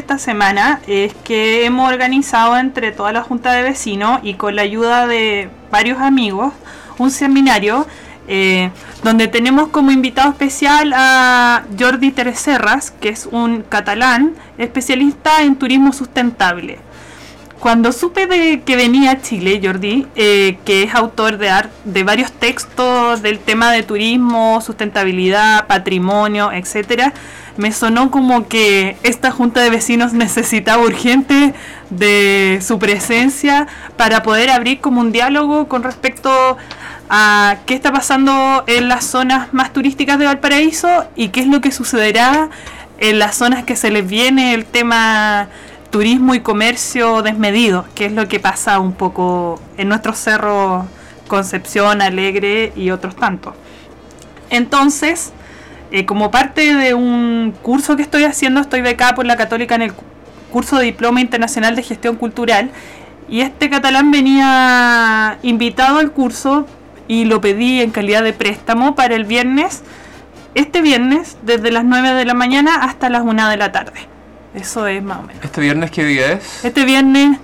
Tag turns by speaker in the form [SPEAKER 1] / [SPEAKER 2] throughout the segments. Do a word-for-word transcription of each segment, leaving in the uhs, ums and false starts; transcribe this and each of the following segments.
[SPEAKER 1] esta semana es que hemos organizado entre toda la Junta de Vecinos y con la ayuda de varios amigos un seminario eh, donde tenemos como invitado especial a Jordi Tresserras, que es un catalán especialista en turismo sustentable. Cuando supe de que venía a Chile, Jordi, eh, que es autor de, ar- de varios textos del tema de turismo, sustentabilidad, patrimonio, etcétera, me sonó como que esta Junta de Vecinos necesitaba urgente de su presencia para poder abrir como un diálogo con respecto a qué está pasando en las zonas más turísticas de Valparaíso y qué es lo que sucederá en las zonas que se les viene el tema turismo y comercio desmedido, que es lo que pasa un poco en nuestros cerros Concepción, Alegre y otros tantos. Entonces, eh, como parte de un curso que estoy haciendo, estoy becada por la Católica en el curso de Diploma Internacional de Gestión Cultural, y este catalán venía invitado al curso y lo pedí en calidad de préstamo para el viernes, este viernes, desde las nueve de la mañana hasta las una de la tarde. Eso es más o menos.
[SPEAKER 2] ¿Este viernes qué día es?
[SPEAKER 1] Este viernes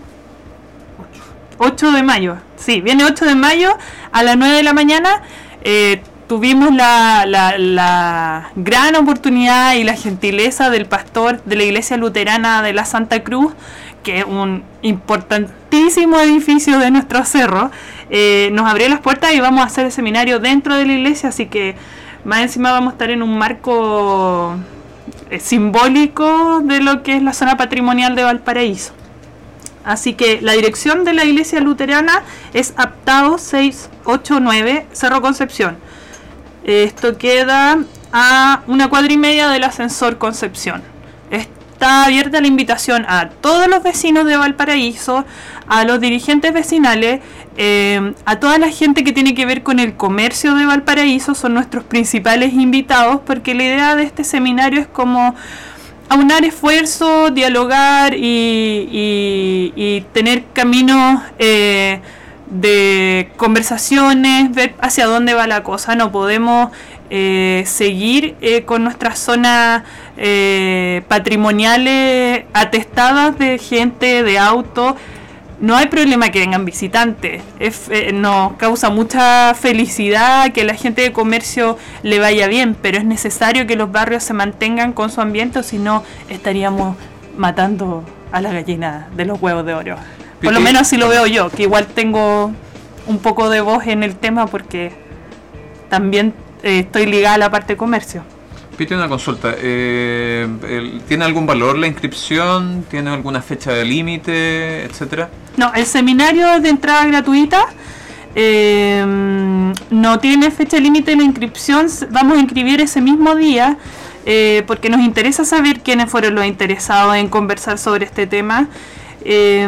[SPEAKER 1] ocho de mayo. Sí, viene ocho de mayo a las nueve de la mañana. Eh, tuvimos la, la, la gran oportunidad y la gentileza del pastor de la Iglesia Luterana de la Santa Cruz, que es un importantísimo edificio de nuestro cerro. Eh, nos abrió las puertas y vamos a hacer el seminario dentro de la iglesia, así que más encima vamos a estar en un marco simbólico de lo que es la zona patrimonial de Valparaíso. Así que la dirección de la iglesia luterana es Aptado seiscientos ochenta y nueve, Cerro Concepción. Esto queda a una cuadra y media del ascensor Concepción. Está abierta la invitación a todos los vecinos de Valparaíso, a los dirigentes vecinales, eh, a toda la gente que tiene que ver con el comercio de Valparaíso. Son nuestros principales invitados, porque la idea de este seminario es como aunar esfuerzos, dialogar y, y, y tener caminos eh, de conversaciones, ver hacia dónde va la cosa. No podemos eh, seguir eh, con nuestras zonas eh, patrimoniales atestadas de gente, de autos. No hay problema que vengan visitantes, es, eh, nos causa mucha felicidad que la gente de comercio le vaya bien, pero es necesario que los barrios se mantengan con su ambiente, o si no estaríamos matando a la gallina de los huevos de oro. Por lo menos así lo veo yo, que igual tengo un poco de voz en el tema porque también eh, estoy ligada a la parte de comercio.
[SPEAKER 2] Piti, una consulta. Eh, el, ¿Tiene algún valor la inscripción? ¿Tiene alguna fecha de límite, etcétera?
[SPEAKER 1] No, el seminario es de entrada gratuita. Eh, no tiene fecha límite la inscripción. Vamos a inscribir ese mismo día eh, porque nos interesa saber quiénes fueron los interesados en conversar sobre este tema. Eh,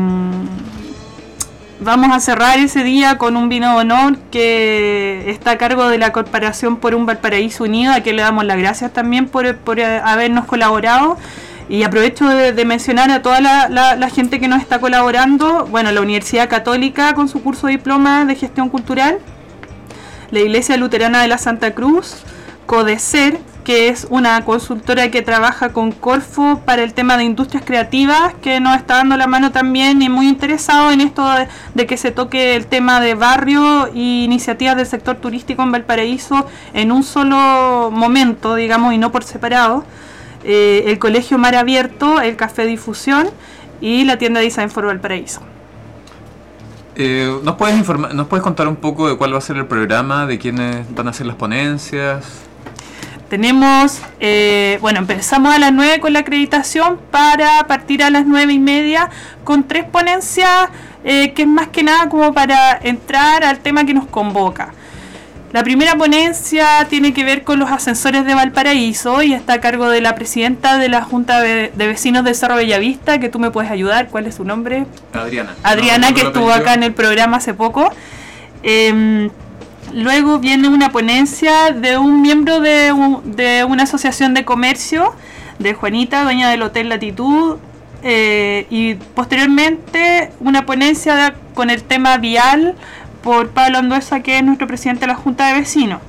[SPEAKER 1] Vamos a cerrar ese día con un vino de honor que está a cargo de la Corporación por un Valparaíso Unido, a quien le damos las gracias también por, por habernos colaborado. Y aprovecho de, de mencionar a toda la, la, la gente que nos está colaborando. Bueno, la Universidad Católica con su curso de diploma de gestión cultural, la Iglesia Luterana de la Santa Cruz, Codecer, que es una consultora que trabaja con Corfo para el tema de industrias creativas, que nos está dando la mano también y muy interesado en esto de, de que se toque el tema de barrio e iniciativas del sector turístico en Valparaíso en un solo momento, digamos, y no por separado. Eh, el Colegio Mar Abierto, el Café Difusión y la tienda Design for Valparaíso.
[SPEAKER 2] Eh, ¿nos puedes informar, nos puedes contar un poco de cuál va a ser el programa, de quiénes van a ser las ponencias?
[SPEAKER 1] Tenemos, eh, bueno, empezamos a las nueve con la acreditación para partir a las nueve y media con tres ponencias, eh, que es más que nada como para entrar al tema que nos convoca. La primera ponencia tiene que ver con los ascensores de Valparaíso y está a cargo de la presidenta de la Junta de, de Vecinos de Cerro Bellavista, que tú me puedes ayudar. ¿Cuál es su nombre?
[SPEAKER 2] Adriana.
[SPEAKER 1] Adriana, no, no, que estuvo acá en el programa hace poco. Eh, Luego viene una ponencia de un miembro de, un, de una asociación de comercio, de Juanita, dueña del Hotel Latitud, eh, y posteriormente una ponencia de, con el tema vial por Pablo Anduesa, que es nuestro presidente de la Junta de Vecinos.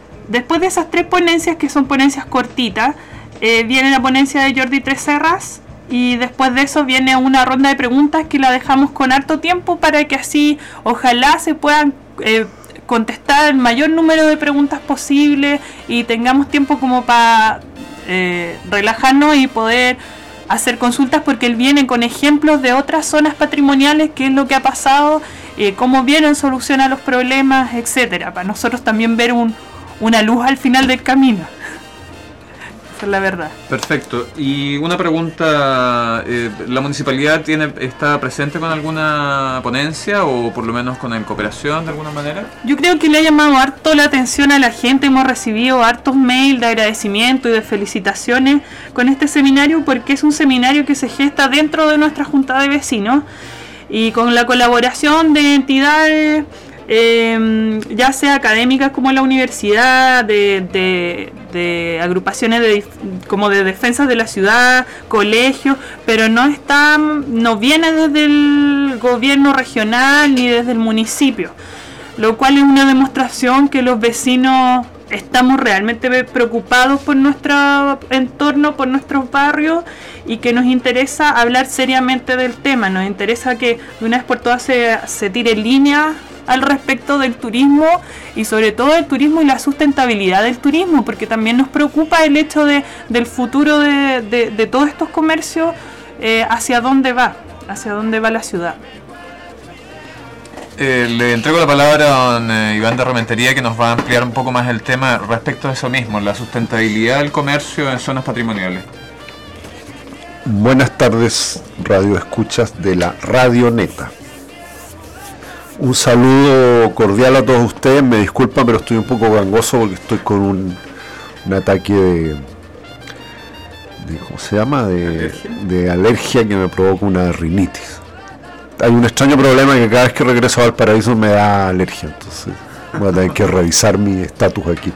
[SPEAKER 1] Después de esas tres ponencias, que son ponencias cortitas, eh, viene la ponencia de Jordi Tresserras, y después de eso viene una ronda de preguntas que la dejamos con harto tiempo para que así ojalá se puedan eh, contestar el mayor número de preguntas posible y tengamos tiempo como para eh, relajarnos y poder hacer consultas, porque él viene con ejemplos de otras zonas patrimoniales, qué es lo que ha pasado, eh, cómo vieron solución a los problemas, etcétera, para nosotros también ver un, una luz al final del camino. Esa es la verdad.
[SPEAKER 2] Perfecto. Y una pregunta, eh, ¿la municipalidad tiene está presente con alguna ponencia o por lo menos con en cooperación de alguna manera?
[SPEAKER 1] Yo creo que le ha llamado harto la atención a la gente, hemos recibido hartos mails de agradecimiento y de felicitaciones con este seminario, porque es un seminario que se gesta dentro de nuestra junta de vecinos y con la colaboración de entidades Eh, ya sea académicas como la universidad, de, de, de agrupaciones de, como de defensas de la ciudad, colegios, pero no está, no viene desde el gobierno regional ni desde el municipio, lo cual es una demostración que los vecinos estamos realmente preocupados por nuestro entorno, por nuestros barrios, y que nos interesa hablar seriamente del tema. Nos interesa que de una vez por todas se, se tire línea al respecto del turismo, y sobre todo el turismo y la sustentabilidad del turismo, porque también nos preocupa el hecho de, del futuro de, de, de todos estos comercios, eh, hacia dónde va, hacia dónde va la ciudad.
[SPEAKER 2] Eh, le entrego la palabra a don eh, Iván de Rementería, que nos va a ampliar un poco más el tema respecto a eso mismo, la sustentabilidad del comercio en zonas patrimoniales.
[SPEAKER 3] Buenas tardes, radio escuchas de la Radio Neta. Un saludo cordial a todos ustedes. Me disculpan, pero estoy un poco gangoso porque estoy con un, un ataque de, de ¿cómo se llama? De ¿Alergia? de alergia que me provoca una rinitis. Hay un extraño problema que cada vez que regreso a Valparaíso me da alergia, entonces voy a tener que revisar mi estatus aquí.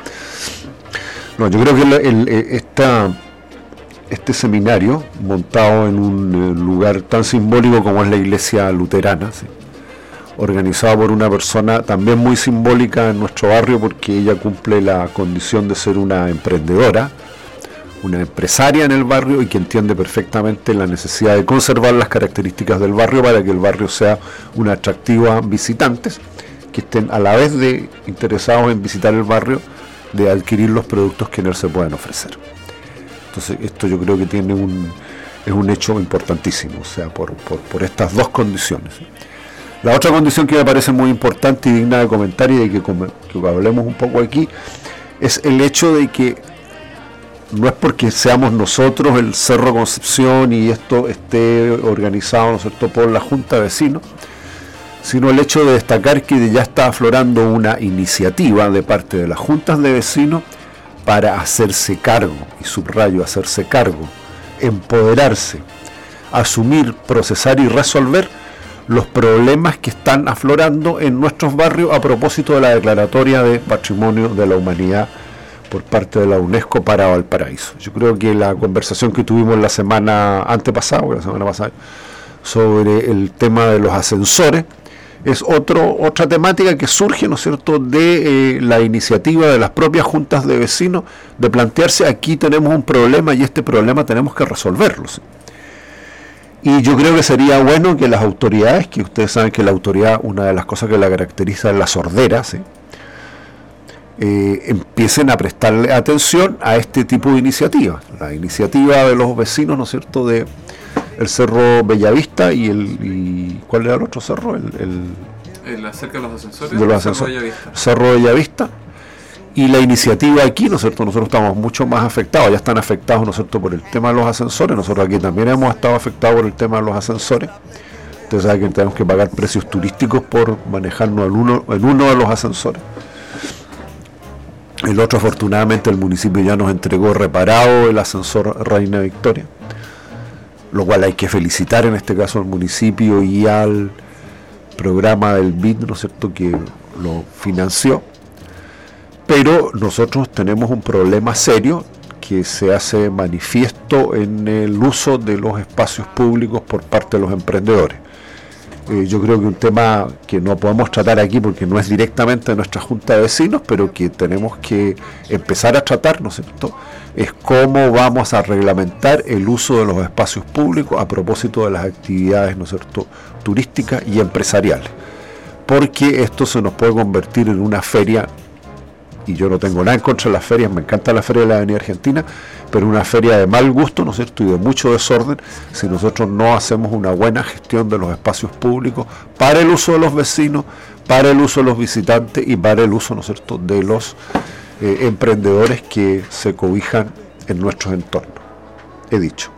[SPEAKER 3] No, yo creo que el, el, esta, este seminario, montado en un lugar tan simbólico como es la iglesia luterana, ¿sí?, organizado por una persona también muy simbólica en nuestro barrio, porque ella cumple la condición de ser una emprendedora, una empresaria en el barrio, y que entiende perfectamente la necesidad de conservar las características del barrio para que el barrio sea un atractivo a visitantes que estén a la vez de interesados en visitar el barrio, de adquirir los productos que en él se pueden ofrecer. Entonces esto yo creo que tiene un es un hecho importantísimo, o sea, por, por, por estas dos condiciones. La otra condición que me parece muy importante y digna de comentar, y de que, que hablemos un poco aquí, es el hecho de que no es porque seamos nosotros el Cerro Concepción y esto esté organizado, ¿no es cierto?, por la Junta de Vecinos, sino el hecho de destacar que ya está aflorando una iniciativa de parte de las juntas de vecinos para hacerse cargo, y subrayo hacerse cargo, empoderarse, asumir, procesar y resolver los problemas que están aflorando en nuestros barrios a propósito de la declaratoria de Patrimonio de la Humanidad por parte de la UNESCO para Valparaíso. Yo creo que la conversación que tuvimos la semana antepasada, o la semana pasada, sobre el tema de los ascensores, es otro, otra temática que surge, ¿no es cierto?, de eh, la iniciativa de las propias juntas de vecinos, de plantearse: aquí tenemos un problema y este problema tenemos que resolverlo, ¿sí? Y yo creo que sería bueno que las autoridades, que ustedes saben que la autoridad, una de las cosas que la caracteriza es la sordera, ¿sí?, eh, empiecen a prestarle atención a este tipo de iniciativas. La iniciativa de los vecinos, ¿no es cierto?, de el Cerro Bellavista y el y ¿cuál era el otro cerro? El, el,
[SPEAKER 2] el acerca de los ascensores,
[SPEAKER 3] de los ascensores, Cerro Bellavista. Cerro Bellavista. Y la iniciativa aquí, ¿no es cierto?, nosotros estamos mucho más afectados, ya están afectados, ¿no es cierto?, por el tema de los ascensores. Nosotros aquí también hemos estado afectados por el tema de los ascensores. Ustedes saben que tenemos que pagar precios turísticos por manejarnos en uno, en uno de los ascensores. El otro, afortunadamente, el municipio ya nos entregó reparado el ascensor Reina Victoria, lo cual hay que felicitar en este caso al municipio y al programa del B I D, ¿no es cierto?, que lo financió. Pero nosotros tenemos un problema serio que se hace manifiesto en el uso de los espacios públicos por parte de los emprendedores. Eh, yo creo que un tema que no podemos tratar aquí porque no es directamente de nuestra Junta de Vecinos, pero que tenemos que empezar a tratar, ¿no es cierto?, es cómo vamos a reglamentar el uso de los espacios públicos a propósito de las actividades, ¿no es cierto?, turísticas y empresariales. Porque esto se nos puede convertir en una feria, y yo no tengo nada en contra de las ferias, me encanta la Feria de la Avenida Argentina, pero una feria de mal gusto, ¿no es cierto?, y de mucho desorden, si nosotros no hacemos una buena gestión de los espacios públicos para el uso de los vecinos, para el uso de los visitantes y para el uso, ¿no es cierto?, de los eh, emprendedores que se cobijan en nuestros entornos. He dicho.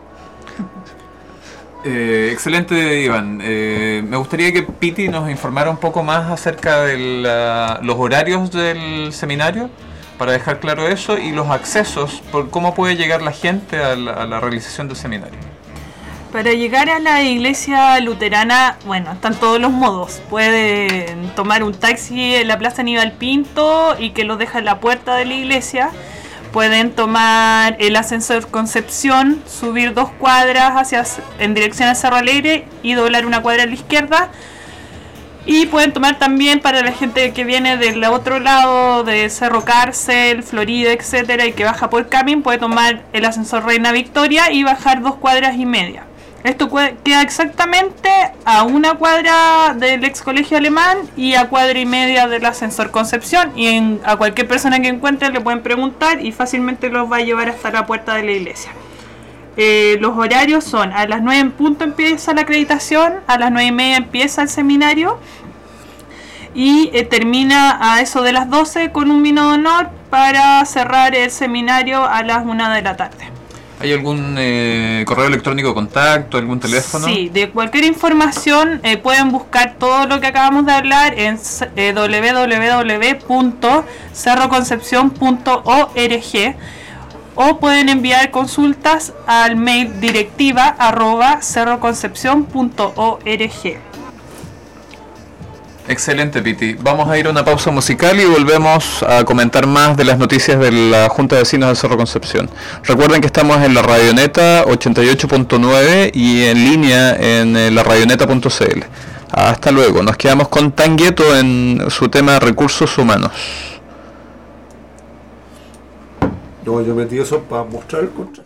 [SPEAKER 2] Eh, excelente, Iván. Eh, me gustaría que Piti nos informara un poco más acerca de la, los horarios del seminario, para dejar claro eso, y los accesos, por cómo puede llegar la gente a la, a la realización del seminario.
[SPEAKER 1] Para llegar a la iglesia luterana, bueno, están todos los modos. Pueden tomar un taxi en la Plaza Aníbal Pinto y que los deja en la puerta de la iglesia. Pueden tomar el ascensor Concepción, subir dos cuadras hacia en dirección al Cerro Alegre y doblar una cuadra a la izquierda. Y pueden tomar también, para la gente que viene del otro lado de Cerro Cárcel, Florida, etcétera, y que baja por Camin, puede tomar el ascensor Reina Victoria y bajar dos cuadras y media. Esto queda exactamente a una cuadra del ex colegio alemán y a cuadra y media del ascensor Concepción, y en, a cualquier persona que encuentren le pueden preguntar y fácilmente los va a llevar hasta la puerta de la iglesia. Eh, los horarios son: a las nueve en punto empieza la acreditación, a las nueve y media empieza el seminario y eh, termina a eso de las doce con un vino de honor para cerrar el seminario a las una de la tarde.
[SPEAKER 2] ¿Hay algún eh, correo electrónico de contacto, algún teléfono?
[SPEAKER 1] Sí, de cualquier información eh, pueden buscar todo lo que acabamos de hablar en eh, doble u doble u doble u punto cerro concepción punto org, o pueden enviar consultas al mail directiva arroba cerro concepción punto org.
[SPEAKER 2] Excelente, Piti. Vamos a ir a una pausa musical y volvemos a comentar más de las noticias de la Junta de Vecinos de Cerro Concepción. Recuerden que estamos en la Radioneta ochenta y ocho punto nueve y en línea en la radioneta punto c l. Hasta luego. Nos quedamos con Tangueto en su tema recursos humanos.
[SPEAKER 3] No, yo metí eso para mostrar el contrato.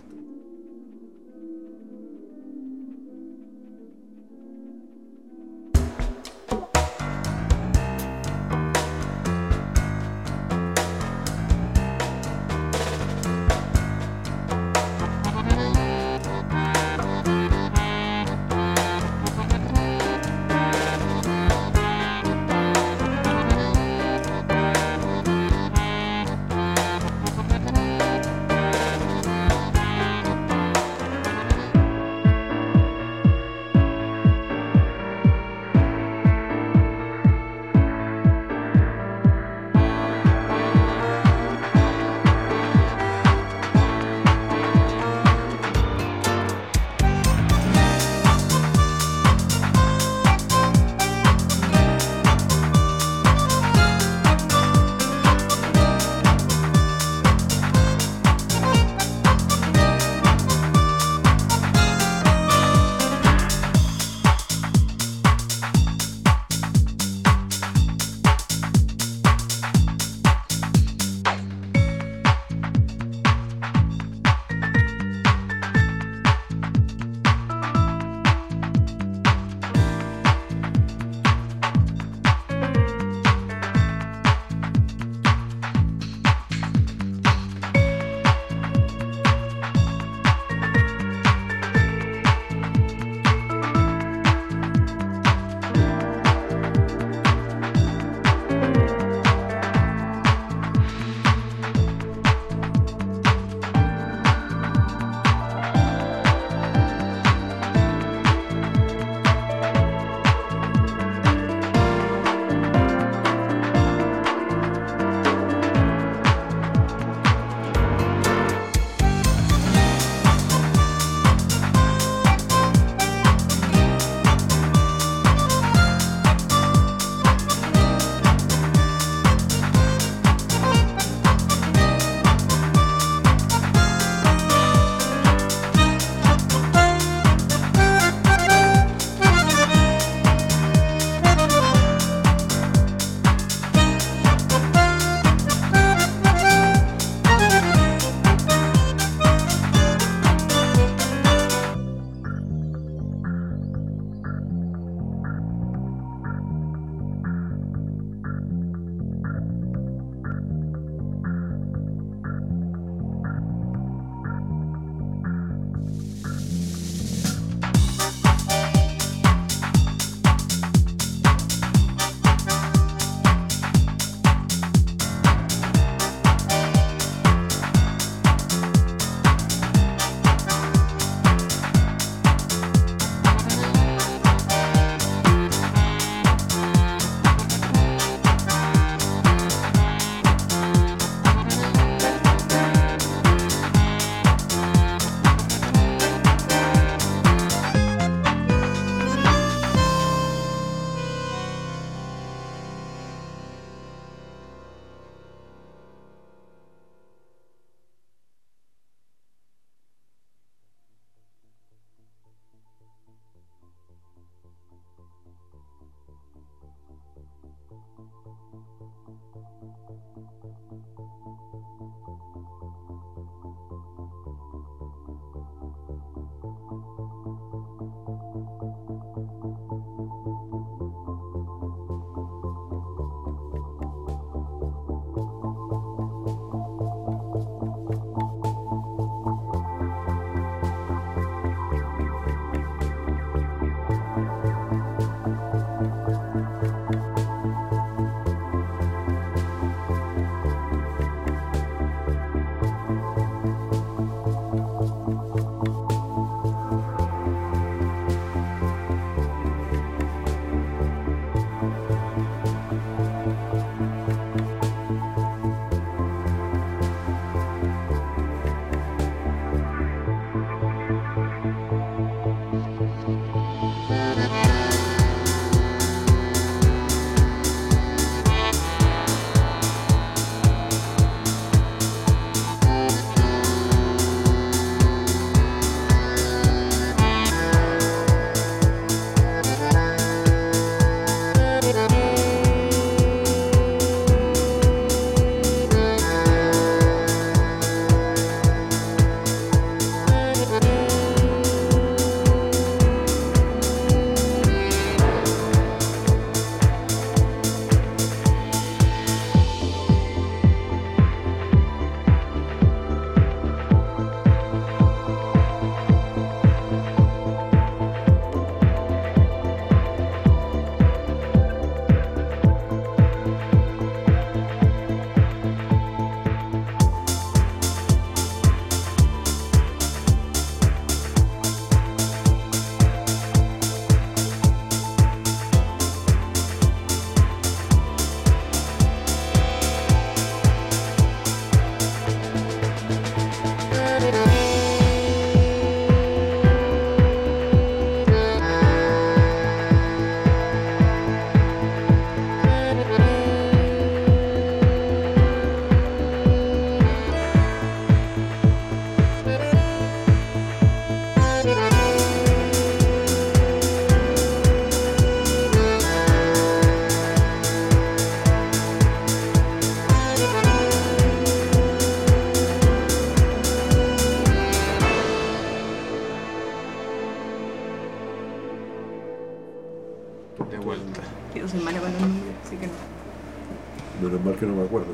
[SPEAKER 2] De vuelta.
[SPEAKER 1] Yo soy mala con los nombres, así que no.
[SPEAKER 3] Menos mal que no me acuerdo.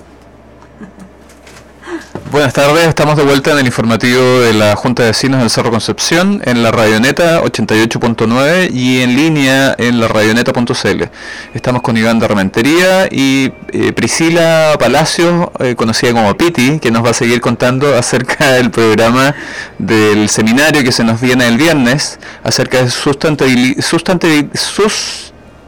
[SPEAKER 2] Buenas tardes, estamos de vuelta en el informativo de la Junta de Vecinos del Cerro Concepción, en la Radioneta ochenta y ocho punto nueve y en línea en la radioneta punto c l. Estamos con Iván de Rementería y eh, Priscila Palacios, eh, conocida como Piti, que nos va a seguir contando acerca del programa del seminario que se nos viene el viernes, acerca de sustentabilidad, sustentabilidad, sus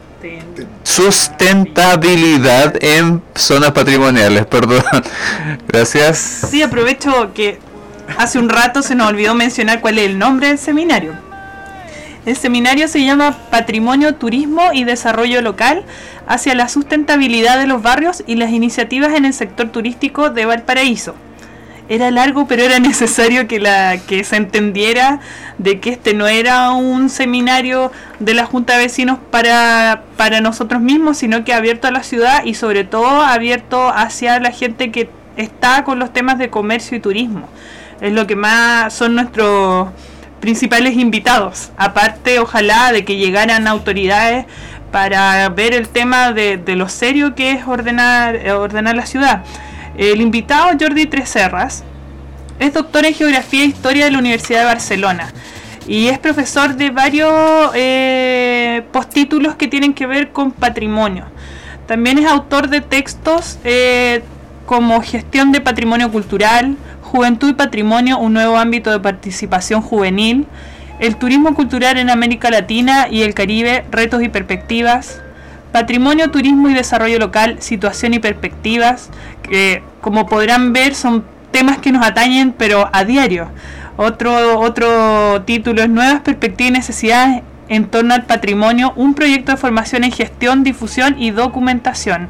[SPEAKER 2] sustentabilidad en zonas patrimoniales, perdón. Gracias.
[SPEAKER 1] Sí, aprovecho que hace un rato se nos olvidó mencionar cuál es el nombre del seminario. El seminario se llama Patrimonio, Turismo y Desarrollo Local hacia la sustentabilidad de los barrios y las iniciativas en el sector turístico de Valparaíso. Era largo, pero era necesario que, la, que se entendiera de que este no era un seminario de la Junta de Vecinos para, para nosotros mismos, sino que abierto a la ciudad y sobre todo abierto hacia la gente que está con los temas de comercio y turismo. Es lo que más son nuestros principales invitados. Aparte, ojalá de que llegaran autoridades para ver el tema de, de lo serio que es ordenar, ordenar la ciudad. El invitado, Jordi Tresserras, es doctor en Geografía e Historia de la Universidad de Barcelona y es profesor de varios eh, postítulos que tienen que ver con patrimonio. También es autor de textos eh, como Gestión de Patrimonio Cultural, Juventud y Patrimonio, un nuevo ámbito de participación juvenil, El turismo cultural en América Latina y el Caribe, retos y perspectivas, Patrimonio, Turismo y Desarrollo Local, Situación y Perspectivas, que como podrán ver son temas que nos atañen pero a diario. Otro, otro título es Nuevas Perspectivas y Necesidades en torno al patrimonio, un proyecto de formación en gestión, difusión y documentación.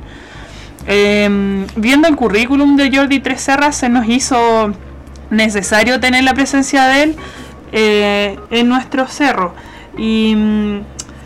[SPEAKER 1] Eh, viendo el currículum de Jordi Tresserras se nos hizo necesario tener la presencia de él eh, en nuestro cerro. Y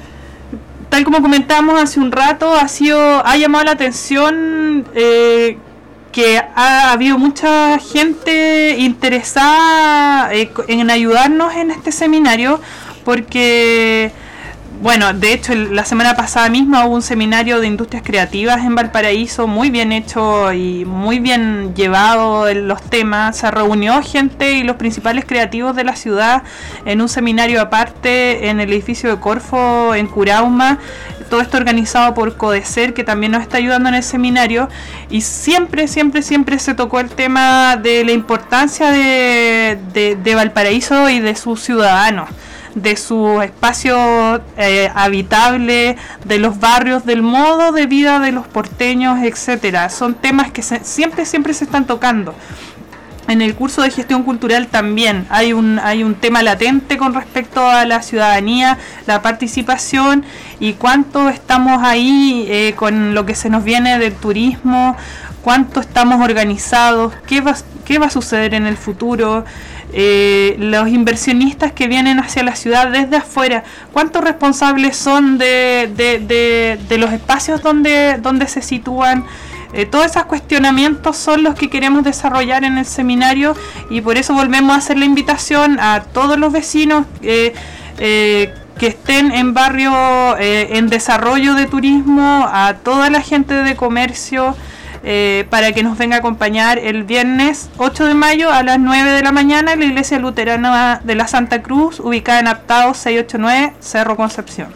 [SPEAKER 1] tal como comentamos hace un rato, ha sido ha llamado la atención eh, que ha habido mucha gente interesada eh, en ayudarnos en este seminario, porque, bueno, de hecho la semana pasada misma hubo un seminario de industrias creativas en Valparaíso, muy bien hecho y muy bien llevado en los temas. Se reunió gente y los principales creativos de la ciudad en un seminario aparte en el edificio de Corfo en Curauma. Todo esto organizado por Codecer, que también nos está ayudando en el seminario, y siempre, siempre, siempre se tocó el tema de la importancia de, de, de Valparaíso y de sus ciudadanos, de su espacio eh, habitable, de los barrios, del modo de vida de los porteños, etcétera. Son temas que se, siempre, siempre se están tocando. En el curso de gestión cultural también hay un hay un tema latente con respecto a la ciudadanía, la participación y cuánto estamos ahí eh, con lo que se nos viene del turismo, cuánto estamos organizados, qué va, qué va a suceder en el futuro, eh, los inversionistas que vienen hacia la ciudad desde afuera, cuántos responsables son de, de, de, de los espacios donde, donde se sitúan. Eh, todos esos cuestionamientos son los que queremos desarrollar en el seminario, y por eso volvemos a hacer la invitación a todos los vecinos eh, eh, que estén en barrio eh, en desarrollo de turismo, a toda la gente de comercio, eh, para que nos venga a acompañar el viernes ocho de mayo a las nueve de la mañana en la Iglesia Luterana de la Santa Cruz, ubicada en Aptao seiscientos ochenta y nueve, Cerro Concepción.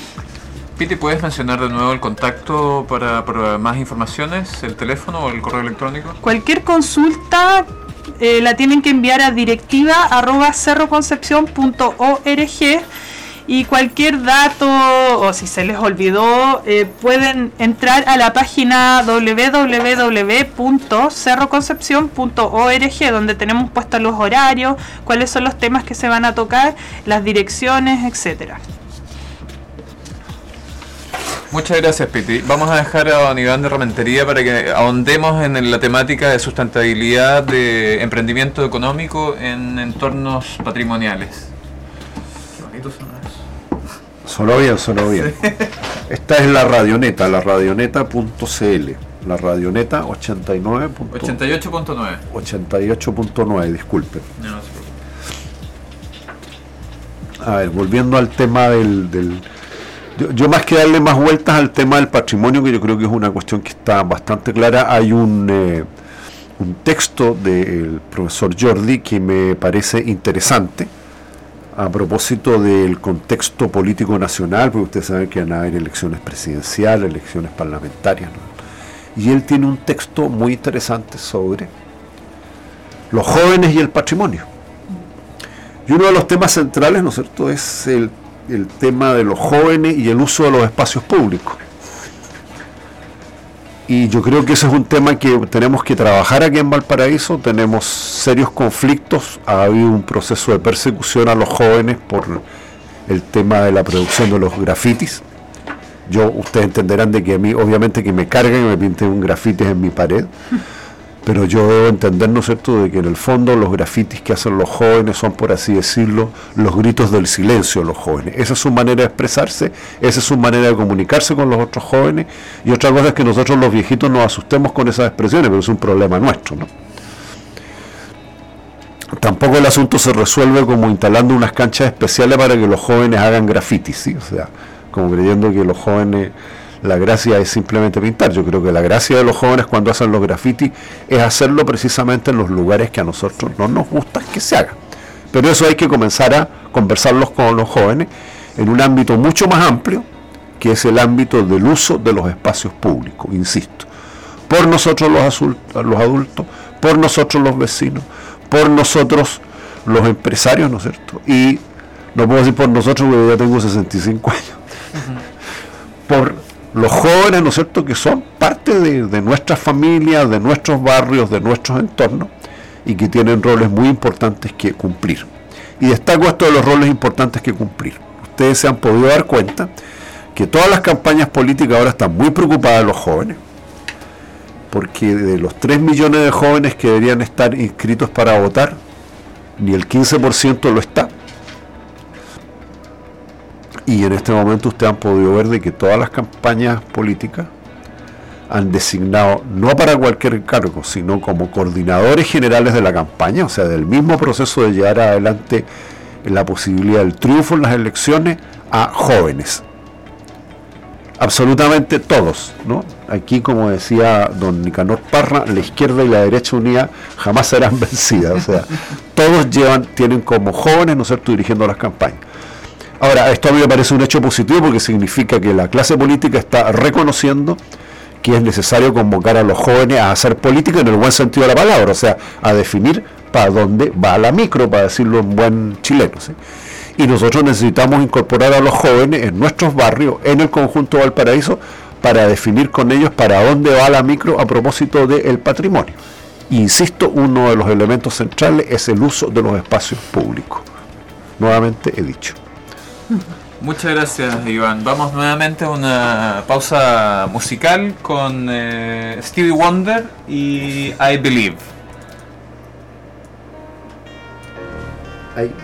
[SPEAKER 2] Piti, ¿puedes mencionar de nuevo el contacto para, para más informaciones, el teléfono o el correo electrónico?
[SPEAKER 1] Cualquier consulta eh, la tienen que enviar a directiva arroba cerroconcepcion punto org, y cualquier dato o si se les olvidó eh, pueden entrar a la página doble u doble u doble u punto cerroconcepcion punto org, donde tenemos puestos los horarios, cuáles son los temas que se van a tocar, las direcciones, etcétera.
[SPEAKER 2] Muchas gracias, Piti. Vamos a dejar a don Iván de Rementería para que ahondemos en la temática de sustentabilidad de emprendimiento económico en entornos patrimoniales. Qué bonito suena eso.
[SPEAKER 3] Sonó bien, sonó bien. Esta es la Radioneta, la radioneta punto c l, la Radioneta ochenta y nueve.
[SPEAKER 2] ochenta y ocho punto nueve.
[SPEAKER 3] ochenta y ocho punto nueve, disculpen.
[SPEAKER 2] No, no se preocupe.
[SPEAKER 3] A ver, volviendo al tema del... del Yo, yo más que darle más vueltas al tema del patrimonio, que yo creo que es una cuestión que está bastante clara, hay un, eh, un texto del profesor Jordi que me parece interesante a propósito del contexto político nacional, porque ustedes saben que van a haber elecciones presidenciales, elecciones parlamentarias, ¿no? Y él tiene un texto muy interesante sobre los jóvenes y el patrimonio. Y uno de los temas centrales, ¿no es cierto?, es el el tema de los jóvenes y el uso de los espacios públicos. Y yo creo que ese es un tema que tenemos que trabajar aquí en Valparaíso. Tenemos serios conflictos, ha habido un proceso de persecución a los jóvenes por el tema de la producción de los grafitis. Yo, ustedes entenderán de que a mí, obviamente que me cargan y me pinten un grafitis en mi pared, pero yo debo entender, ¿no es cierto?, de que en el fondo los grafitis que hacen los jóvenes son, por así decirlo, los gritos del silencio de los jóvenes. Esa es su manera de expresarse, esa es su manera de comunicarse con los otros jóvenes, y otra cosa es que nosotros los viejitos nos asustemos con esas expresiones, pero es un problema nuestro, ¿no? Tampoco el asunto se resuelve como instalando unas canchas especiales para que los jóvenes hagan grafitis, ¿sí? O sea, como creyendo que los jóvenes... La gracia es simplemente pintar. Yo creo que la gracia de los jóvenes cuando hacen los grafitis es hacerlo precisamente en los lugares que a nosotros no nos gusta que se haga. Pero eso hay que comenzar a conversarlos con los jóvenes en un ámbito mucho más amplio, que es el ámbito del uso de los espacios públicos, insisto. Por nosotros los, azul, los adultos, por nosotros los vecinos, por nosotros los empresarios, ¿no es cierto? Y no puedo decir por nosotros porque ya tengo sesenta y cinco años. Uh-huh. Por los jóvenes, ¿no es cierto?, que son parte de, de nuestras familias, de nuestros barrios, de nuestros entornos, y que tienen roles muy importantes que cumplir. Y destaco esto de los roles importantes que cumplir. Ustedes se han podido dar cuenta que todas las campañas políticas ahora están muy preocupadas de los jóvenes, porque de los tres millones de jóvenes que deberían estar inscritos para votar, ni el quince por ciento lo está. Y en este momento ustedes han podido ver de que todas las campañas políticas han designado, no para cualquier cargo, sino como coordinadores generales de la campaña, o sea, del mismo proceso de llevar adelante la posibilidad del triunfo en las elecciones, a jóvenes. Absolutamente todos, ¿no? Aquí, como decía don Nicanor Parra, la izquierda y la derecha unida jamás serán vencidas, o sea, todos llevan, tienen como jóvenes, ¿no es cierto?, dirigiendo las campañas. Ahora, esto a mí me parece un hecho positivo porque significa que la clase política está reconociendo que es necesario convocar a los jóvenes a hacer política en el buen sentido de la palabra, o sea, a definir para dónde va la micro, para decirlo en buen chileno, ¿sí? Y nosotros necesitamos incorporar a los jóvenes en nuestros barrios, en el conjunto de Valparaíso, para definir con ellos para dónde va la micro a propósito del patrimonio. Insisto, uno de los elementos centrales es el uso de los espacios públicos. Nuevamente he dicho.
[SPEAKER 2] Muchas gracias, Iván. Vamos nuevamente a una pausa musical con eh, Stevie Wonder y I Believe.
[SPEAKER 3] I Believe.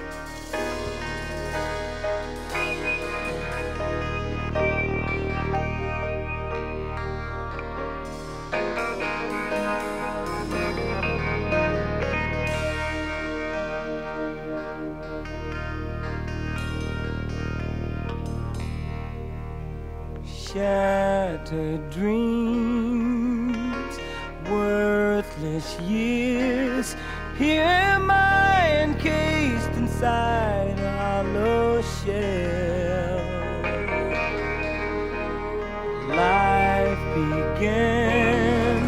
[SPEAKER 4] Shattered dreams, worthless years. Here am I encased inside a hollow shell. Life began,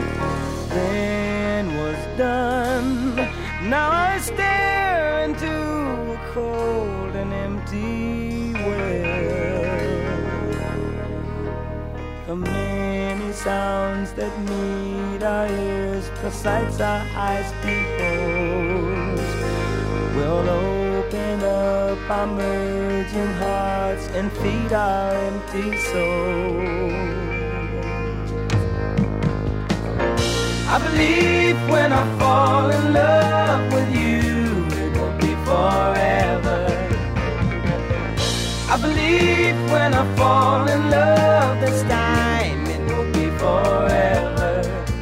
[SPEAKER 4] then was done. Now I stare into a cold and empty well. The many sounds that meet our ears, the sights our eyes behold, will open up our merging hearts and feed our empty souls. I believe when I fall in love with you, it will be forever. I believe when I fall in love this time, it will be forever.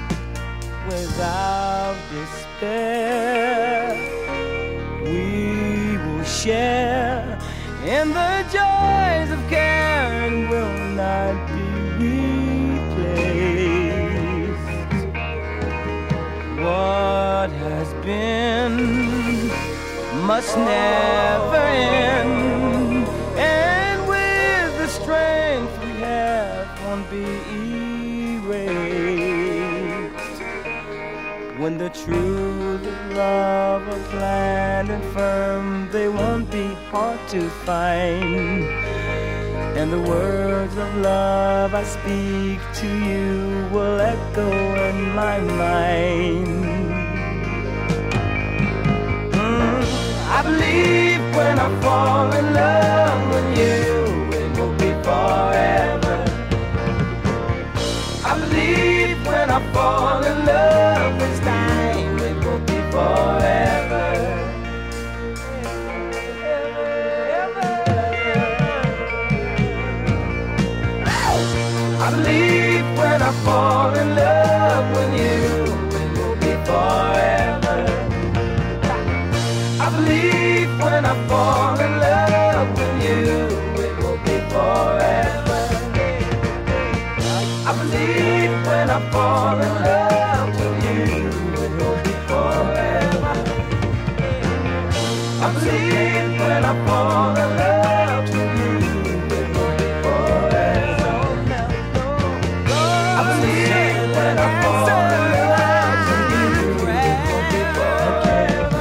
[SPEAKER 4] Without despair, we will share in the joys of care. might be replaced. What has been must never end, and with the strength we have won't be erased. When the truth of love are planned and firm, they won't be hard to find, and the words of love I speak to you will echo in my mind. I believe when I fall in love with you, it will be forever. I believe when I fall in love with time, it will be forever. I believe when I fall in love with you, it will be forever. I believe when I fall in love with you, it will be forever. I believe when I fall in love with you, it will be forever. I believe when I fall in love with you, it will be forever. I believe when I fall in love with you, it will be forever.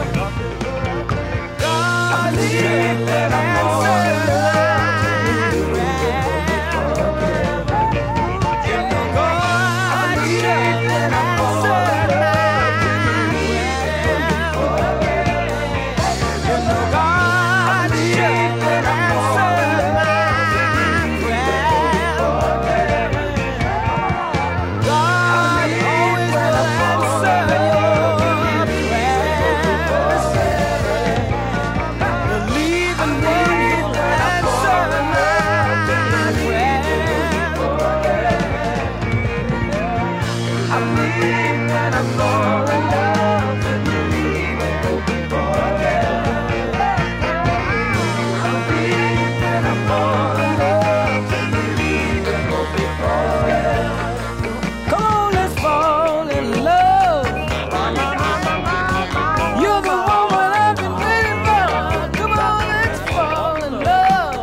[SPEAKER 4] I believe that I'm more in love with you, it will be forever. You know God, I believe that I'm more in love with you, it will be forever. You know God, I believe that I'm more in love with you, it will be forever. God always will answer your prayers. Believe in me, He'll answer my prayers. I believe when I fall in love with you, it will be forever. I believe when I fall in love with you, it will be forever. Come on, let's fall in love. You're the woman I've been waiting for. Come on, let's fall in love.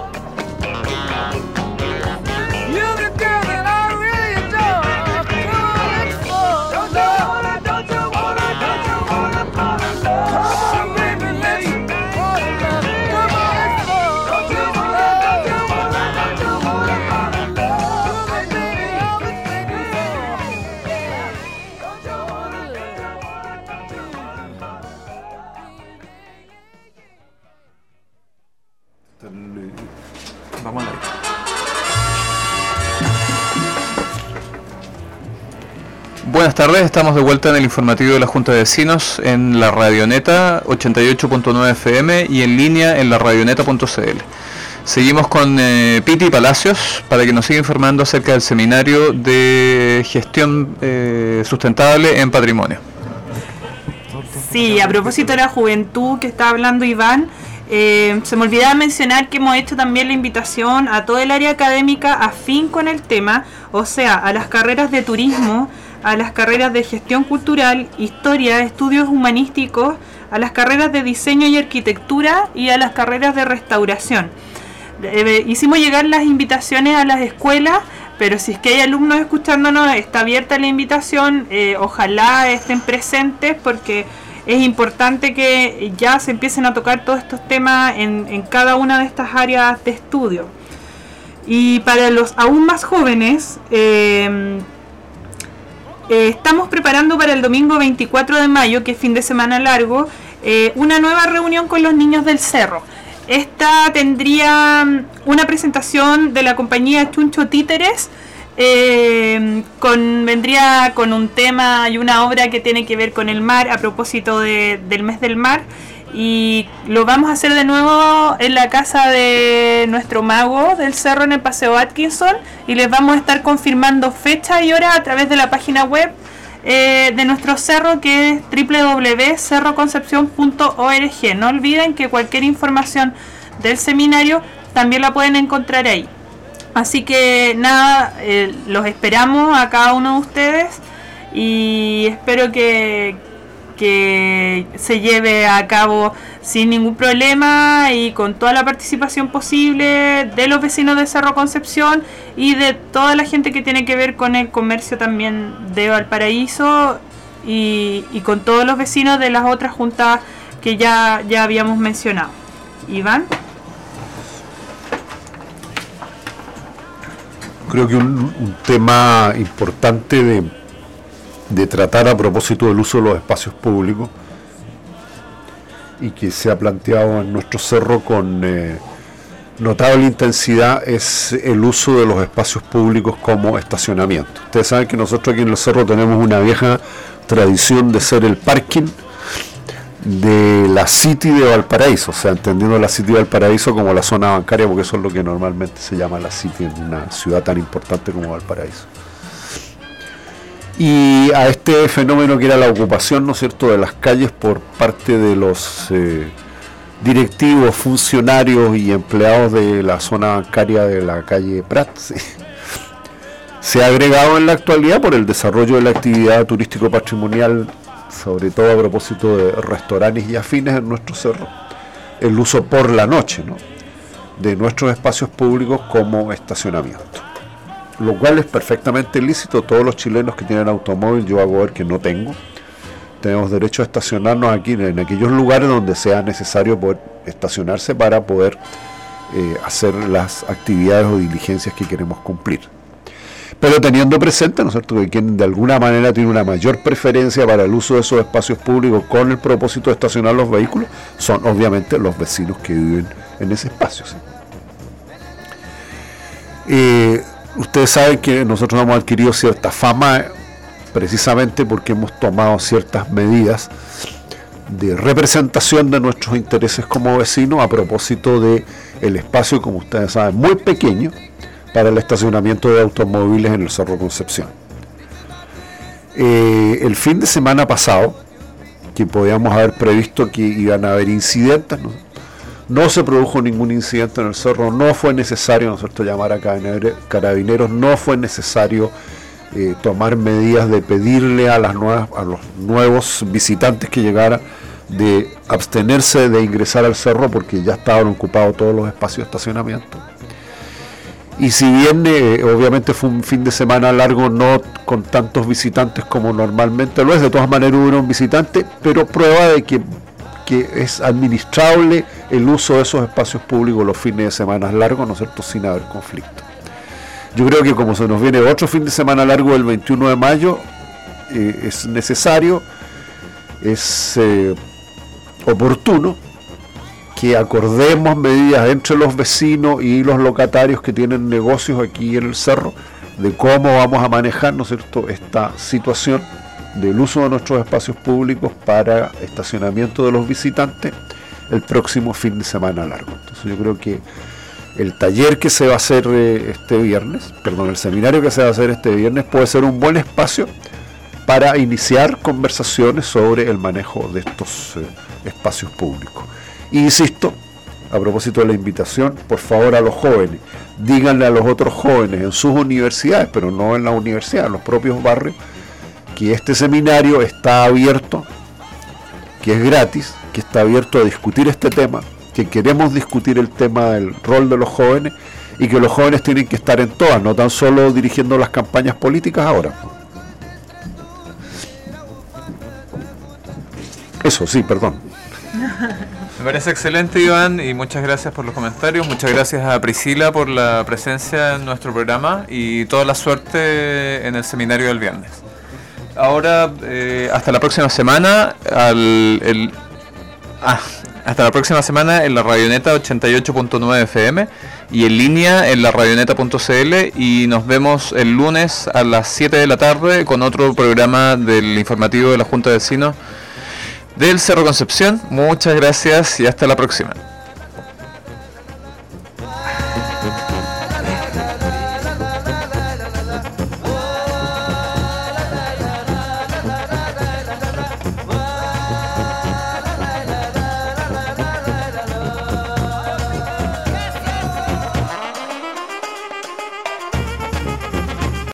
[SPEAKER 4] You're the girl that I really adore. Come on, let's fall in love. Don't you wanna, don't you wanna fall in love? Come on, baby, let's fall in love. Come on, let's fall. Don't you wanna, don't you wanna, don't you wanna fall in love? Come on, baby, I'll be thinking for. Don't you wanna, don't you wanna, don't you wanna.
[SPEAKER 2] Vamos a ver. Buenas tardes, estamos de vuelta en el informativo de la Junta de Vecinos en la Radioneta ochenta y ocho punto nueve F M y en línea en la radioneta punto c l. Seguimos con eh, Piti Palacios para que nos siga informando acerca del seminario de gestión eh, sustentable en patrimonio.
[SPEAKER 1] Sí, a propósito de la juventud que está hablando Iván, eh, se me olvidaba mencionar que hemos hecho también la invitación a todo el área académica afín con el tema, o sea, a las carreras de turismo, a las carreras de gestión cultural, historia, estudios humanísticos, a las carreras de diseño y arquitectura y a las carreras de restauración. Eh, hicimos llegar las invitaciones a las escuelas, pero si es que hay alumnos escuchándonos, está abierta la invitación, eh, ojalá estén presentes porque es importante que ya se empiecen a tocar todos estos temas en, en cada una de estas áreas de estudio. Y para los aún más jóvenes, eh, eh, estamos preparando para el domingo veinticuatro de mayo, que es fin de semana largo, eh, una nueva reunión con los niños del cerro. Esta tendría una presentación de la compañía Chuncho Títeres, eh, con, vendría con un tema y una obra que tiene que ver con el mar a propósito de, del mes del mar, y lo vamos a hacer de nuevo en la casa de nuestro mago del cerro en el Paseo Atkinson, y les vamos a estar confirmando fecha y hora a través de la página web eh, de nuestro cerro, que es doble u doble u doble u punto cerro concepción punto org. No olviden que cualquier información del seminario también la pueden encontrar ahí. Así que nada, eh, los esperamos a cada uno de ustedes y espero que, que se lleve a cabo sin ningún problema y con toda la participación posible de los vecinos de Cerro Concepción y de toda la gente que tiene que ver con el comercio también de Valparaíso y, y con todos los vecinos de las otras juntas que ya, ya habíamos mencionado. Iván.
[SPEAKER 3] Creo que un, un tema importante de, de tratar a propósito del uso de los espacios públicos y que se ha planteado en nuestro cerro con eh, notable intensidad es el uso de los espacios públicos como estacionamiento. Ustedes saben que nosotros aquí en el cerro tenemos una vieja tradición de ser el parking de la City de Valparaíso, o sea, entendiendo la City de Valparaíso como la zona bancaria, porque eso es lo que normalmente se llama la City en una ciudad tan importante como Valparaíso. Y a este fenómeno que era la ocupación, ¿no es cierto?, de las calles por parte de los eh, directivos, funcionarios y empleados de la zona bancaria de la calle Prat, ¿sí?, se ha agregado en la actualidad por el desarrollo de la actividad turístico-patrimonial, sobre todo a propósito de restaurantes y afines en nuestro cerro, el uso por la noche, ¿no?, de nuestros espacios públicos como estacionamiento, lo cual es perfectamente lícito. Todos los chilenos que tienen automóvil, yo hago ver que no tengo, tenemos derecho a estacionarnos aquí en aquellos lugares donde sea necesario poder estacionarse para poder eh, hacer las actividades o diligencias que queremos cumplir. Pero teniendo presente, ¿no es cierto?, que quien de alguna manera tiene una mayor preferencia para el uso de esos espacios públicos con el propósito de estacionar los vehículos, son obviamente los vecinos que viven en ese espacio, ¿sí? Eh, ustedes saben que nosotros hemos adquirido cierta fama precisamente porque hemos tomado ciertas medidas de representación de nuestros intereses como vecinos a propósito de el espacio, como ustedes saben, muy pequeño para el estacionamiento de automóviles en el Cerro Concepción. Eh, el fin de semana pasado, que podíamos haber previsto que iban a haber incidentes, ¿no? No se produjo ningún incidente en el cerro, no fue necesario, ¿no es cierto?, llamar a carabineros, no fue necesario eh, tomar medidas de pedirle a, las nuevas, a los nuevos visitantes que llegaran de abstenerse de ingresar al cerro porque ya estaban ocupados todos los espacios de estacionamiento. Y si bien eh, obviamente fue un fin de semana largo, no con tantos visitantes como normalmente lo es, de todas maneras hubo un visitante, pero prueba de que, que es administrable el uso de esos espacios públicos los fines de semana largos, ¿no es cierto?, sin haber conflicto. Yo creo que como se nos viene otro fin de semana largo el veintiuno de mayo, eh, es necesario, es eh, oportuno que acordemos medidas entre los vecinos y los locatarios que tienen negocios aquí en el cerro de cómo vamos a manejar, ¿no es cierto?, esta situación del uso de nuestros espacios públicos para estacionamiento de los visitantes el próximo fin de semana largo. Entonces yo creo que el taller que se va a hacer eh, este viernes, perdón, el seminario que se va a hacer este viernes puede ser un buen espacio para iniciar conversaciones sobre el manejo de estos eh, espacios públicos. Insisto, a propósito de la invitación, por favor a los jóvenes, díganle a los otros jóvenes en sus universidades, pero no en la universidad, en los propios barrios, que este seminario está abierto, que es gratis, que está abierto a discutir este tema, que queremos discutir el tema del rol de los jóvenes y que los jóvenes tienen que estar en todas, no tan solo dirigiendo las campañas políticas ahora. Eso, sí, perdón.
[SPEAKER 2] Me parece excelente, Iván, y muchas gracias por los comentarios. Muchas gracias a Priscila por la presencia en nuestro programa y toda la suerte en el seminario del viernes. Ahora, eh, hasta la próxima semana, al, el, ah, hasta la próxima semana en la Radioneta ochenta y ocho punto nueve F M y en línea en la radioneta punto c l, y nos vemos el lunes a las siete de la tarde con otro programa del informativo de la Junta de Vecinos del Cerro Concepción. Muchas gracias y hasta la próxima.